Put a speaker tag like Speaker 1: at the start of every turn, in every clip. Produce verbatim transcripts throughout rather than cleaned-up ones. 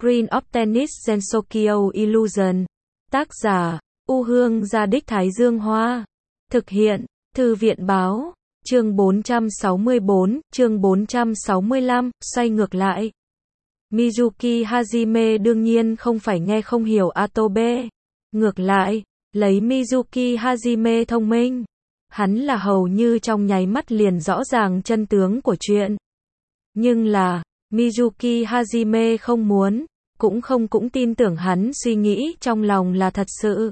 Speaker 1: Screen of Tennis Gensokyo Illusion. Tác giả, U Hương Gia Đích Thái Dương Hoa. Thực hiện, Thư viện Báo. Chương bốn trăm sáu mươi bốn, chương bốn trăm sáu mươi lăm, xoay ngược lại. Mizuki Hajime đương nhiên không phải nghe không hiểu Atobe. Ngược lại, lấy Mizuki Hajime thông minh, hắn là hầu như trong nháy mắt liền rõ ràng chân tướng của chuyện. Nhưng là, Mizuki Hajime không muốn, cũng không cũng tin tưởng hắn suy nghĩ trong lòng là thật sự.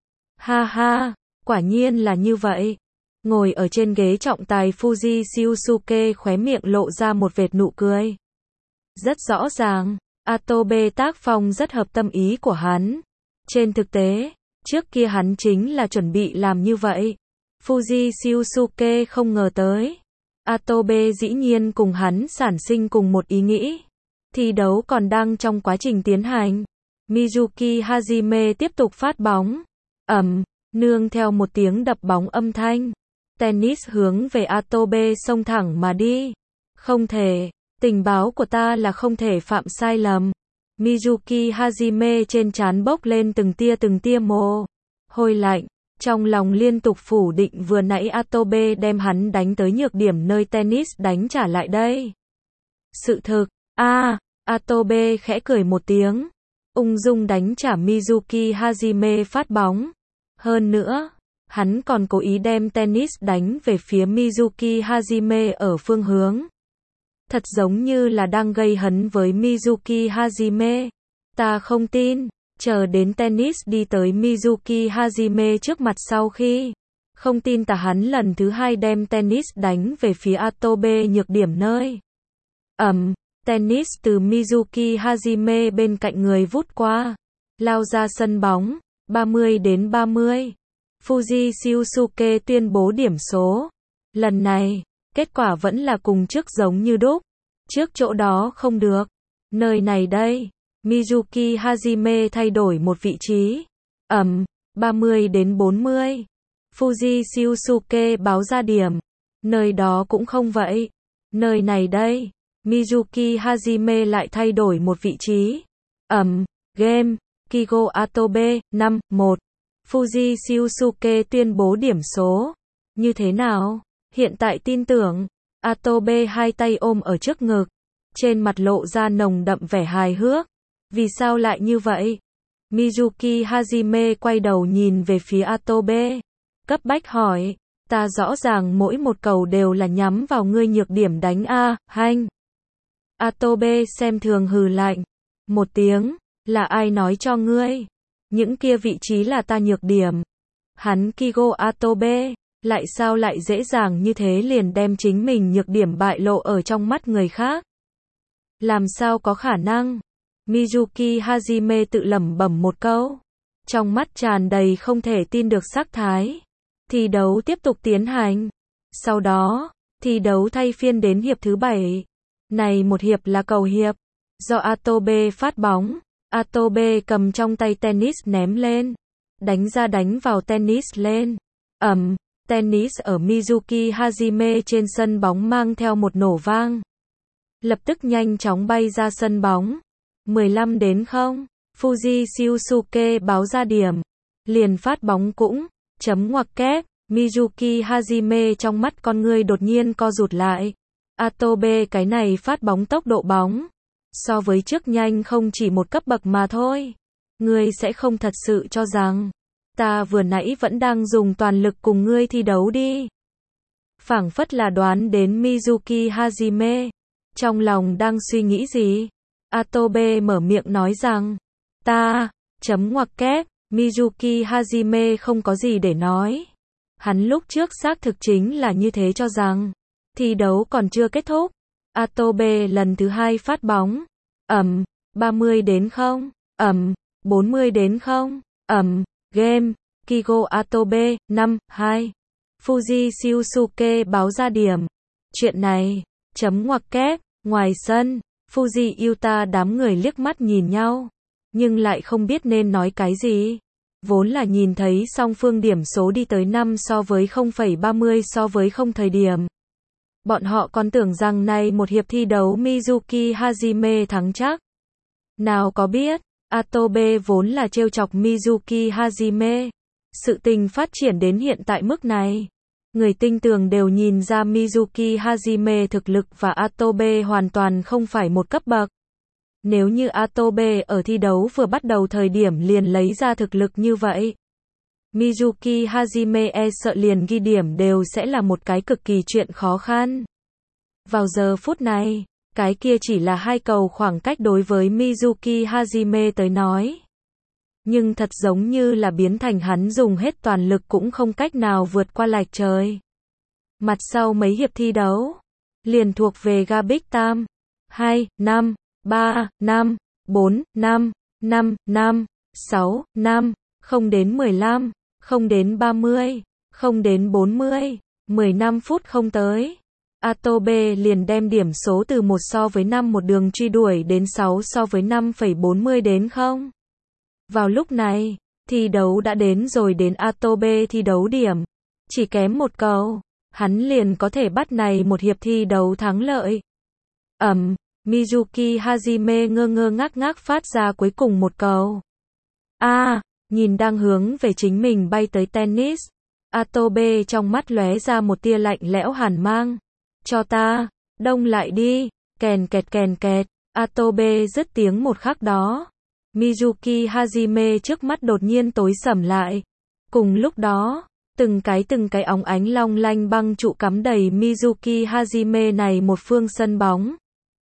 Speaker 1: Ha ha, quả nhiên là như vậy. Ngồi ở trên ghế trọng tài Fuji Shiosuke khóe miệng lộ ra một vệt nụ cười. Rất rõ ràng, Atobe tác phong rất hợp tâm ý của hắn. Trên thực tế, trước kia hắn chính là chuẩn bị làm như vậy. Fuji Shiosuke không ngờ tới. Atobe dĩ nhiên cùng hắn sản sinh cùng một ý nghĩ. Thi đấu còn đang trong quá trình tiến hành. Mizuki Hajime tiếp tục phát bóng. Ầm, nương theo một tiếng đập bóng âm thanh. Tennis hướng về Atobe xông thẳng mà đi. Không thể, tình báo của ta là không thể phạm sai lầm. Mizuki Hajime trên trán bốc lên từng tia từng tia mồ hôi lạnh, trong lòng liên tục phủ định vừa nãy Atobe đem hắn đánh tới nhược điểm nơi tennis đánh trả lại đây. Sự thực, a, à, Atobe khẽ cười một tiếng, ung dung đánh trả Mizuki Hajime phát bóng. Hơn nữa, hắn còn cố ý đem tennis đánh về phía Mizuki Hajime ở phương hướng. Thật giống như là đang gây hấn với Mizuki Hajime. Ta không tin, chờ đến tennis đi tới Mizuki Hajime trước mặt sau khi. Không tin ta hắn lần thứ hai đem tennis đánh về phía Atobe nhược điểm nơi. Ẩm, tennis từ Mizuki Hajime bên cạnh người vút qua. Lao ra sân bóng, ba mươi đến ba mươi. Fuji Shiosuke tuyên bố điểm số. Lần này, kết quả vẫn là cùng trước giống như đúc. Trước chỗ đó không được. Nơi này đây, Mizuki Hajime thay đổi một vị trí. Ẩm, ba mươi đến bốn mươi. Fuji Shiosuke báo ra điểm. Nơi đó cũng không vậy. Nơi này đây, Mizuki Hajime lại thay đổi một vị trí. Ẩm, game, Kigo Atobe, năm một. Fuji Shiosuke tuyên bố điểm số. Như thế nào? Hiện tại tin tưởng. Atobe hai tay ôm ở trước ngực. Trên mặt lộ ra nồng đậm vẻ hài hước. Vì sao lại như vậy? Mizuki Hajime quay đầu nhìn về phía Atobe. Cấp bách hỏi. Ta rõ ràng mỗi một cầu đều là nhắm vào ngươi nhược điểm đánh a, hanh. Atobe xem thường hừ lạnh. Một tiếng. Là ai nói cho ngươi? Những kia vị trí là ta nhược điểm. Hắn Kigo Atobe, lại sao lại dễ dàng như thế liền đem chính mình nhược điểm bại lộ ở trong mắt người khác? Làm sao có khả năng? Mizuki Hajime tự lẩm bẩm một câu. Trong mắt tràn đầy không thể tin được sắc thái. Thi đấu tiếp tục tiến hành. Sau đó, thi đấu thay phiên đến hiệp thứ bảy. Này một hiệp là cầu hiệp. Do Atobe phát bóng. Atobe cầm trong tay tennis ném lên. Đánh ra đánh vào tennis lên. Ẩm, tennis ở Mizuki Hajime trên sân bóng mang theo một nổ vang. Lập tức nhanh chóng bay ra sân bóng. mười lăm đến không. Fuji Shiosuke báo ra điểm. Liền phát bóng cũng. Chấm ngoặc kép. Mizuki Hajime trong mắt con ngươi đột nhiên co rụt lại. Atobe cái này phát bóng tốc độ bóng. So với trước nhanh không chỉ một cấp bậc mà thôi. Ngươi sẽ không thật sự cho rằng ta vừa nãy vẫn đang dùng toàn lực cùng ngươi thi đấu đi. Phảng phất là đoán đến Mizuki Hajime. Trong lòng đang suy nghĩ gì? Atobe mở miệng nói rằng. Ta, chấm ngoặc kép, Mizuki Hajime không có gì để nói. Hắn lúc trước xác thực chính là như thế cho rằng. Thi đấu còn chưa kết thúc. Atobe lần thứ hai phát bóng. Ẩm, ba mươi đến không. Ẩm, bốn mươi đến không. Ẩm, game, Kigo Atobe, năm hai. Fuji Shiosuke báo ra điểm. Chuyện này, chấm ngoặc kép, ngoài sân, Fuji Yuta đám người liếc mắt nhìn nhau. Nhưng lại không biết nên nói cái gì. Vốn là nhìn thấy song phương điểm số đi tới năm so với không phẩy ba mươi so với không thời điểm. Bọn họ còn tưởng rằng này một hiệp thi đấu Mizuki Hajime thắng chắc. Nào có biết, Atobe vốn là trêu chọc Mizuki Hajime. Sự tình phát triển đến hiện tại mức này, người tinh tường đều nhìn ra Mizuki Hajime thực lực và Atobe hoàn toàn không phải một cấp bậc. Nếu như Atobe ở thi đấu vừa bắt đầu thời điểm liền lấy ra thực lực như vậy, Mizuki Hajime e sợ liền ghi điểm đều sẽ là một cái cực kỳ chuyện khó khăn. Vào giờ phút này, cái kia chỉ là hai cầu khoảng cách đối với Mizuki Hajime tới nói. Nhưng thật giống như là biến thành hắn dùng hết toàn lực cũng không cách nào vượt qua lạch trời. Mặt sau mấy hiệp thi đấu, liền thuộc về Gabik Tam. hai, năm, ba, năm, bốn, năm, năm, năm, sáu, năm, không đến mười lăm, không đến ba mươi, không đến bốn mươi, mười lăm phút không tới. Atobe liền đem điểm số từ một so với năm một đường truy đuổi đến sáu so với năm phẩy bốn mươi đến không. Vào lúc này, thi đấu đã đến rồi đến Atobe thi đấu điểm. Chỉ kém một cầu, hắn liền có thể bắt này một hiệp thi đấu thắng lợi. Ẩm, Mizuki Hajime ngơ ngơ ngác ngác phát ra cuối cùng một cầu. A, à, nhìn đang hướng về chính mình bay tới tennis. Atobe trong mắt lóe ra một tia lạnh lẽo hàn mang. Cho ta, đông lại đi, kèn kẹt kèn kẹt. Atobe dứt tiếng một khắc đó. Mizuki Hajime trước mắt đột nhiên tối sầm lại. Cùng lúc đó, từng cái từng cái óng ánh long lanh băng trụ cắm đầy Mizuki Hajime này một phương sân bóng.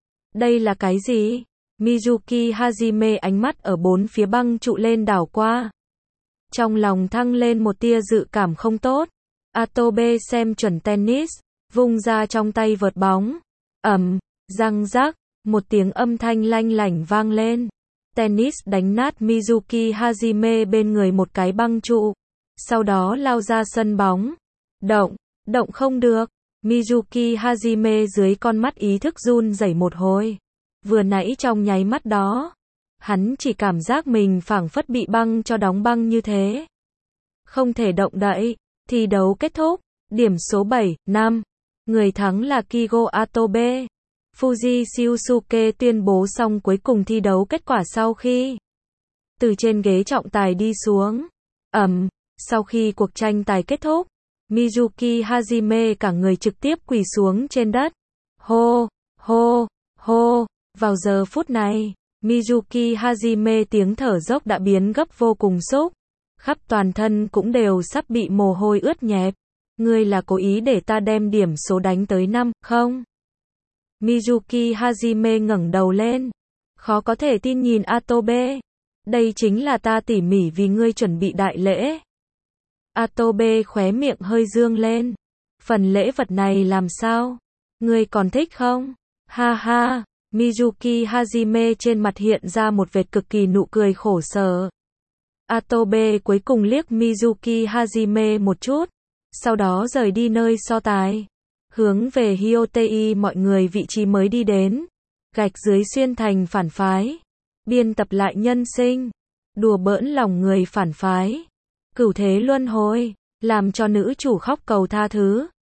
Speaker 1: Đây là cái gì? Mizuki Hajime ánh mắt ở bốn phía băng trụ lên đảo qua. Trong lòng thăng lên một tia dự cảm không tốt. Atobe xem chuẩn tennis, vung ra trong tay vợt bóng. Ầm, răng rắc, một tiếng âm thanh lanh lảnh vang lên. Tennis đánh nát Mizuki Hajime bên người một cái băng trụ. Sau đó lao ra sân bóng. Động, động không được. Mizuki Hajime dưới con mắt ý thức run rẩy một hồi. Vừa nãy trong nháy mắt đó, hắn chỉ cảm giác mình phảng phất bị băng cho đóng băng như thế. Không thể động đậy. Thi đấu kết thúc. Điểm số bảy, năm. Người thắng là Kigo Atobe. Fuji Shiosuke tuyên bố xong cuối cùng thi đấu kết quả sau khi từ trên ghế trọng tài đi xuống. Ầm, sau khi cuộc tranh tài kết thúc, Mizuki Hajime cả người trực tiếp quỳ xuống trên đất. Hô, hô, hô, vào giờ phút này, Mizuki Hajime tiếng thở dốc đã biến gấp vô cùng xúc, khắp toàn thân cũng đều sắp bị mồ hôi ướt nhẹp. Ngươi là cố ý để ta đem điểm số đánh tới năm, không? Mizuki Hajime ngẩng đầu lên, khó có thể tin nhìn Atobe. Đây chính là ta tỉ mỉ vì ngươi chuẩn bị đại lễ. Atobe khóe miệng hơi dương lên. Phần lễ vật này làm sao? Ngươi còn thích không? Ha ha, Mizuki Hajime trên mặt hiện ra một vệt cực kỳ nụ cười khổ sở. Atobe cuối cùng liếc Mizuki Hajime một chút, sau đó rời đi nơi so tài. Hướng về Hyotei mọi người vị trí mới đi đến. Gạch dưới xuyên thành phản phái. Biên tập lại nhân sinh. Đùa bỡn lòng người phản phái. Cửu thế luân hồi. Làm cho nữ chủ khóc cầu tha thứ.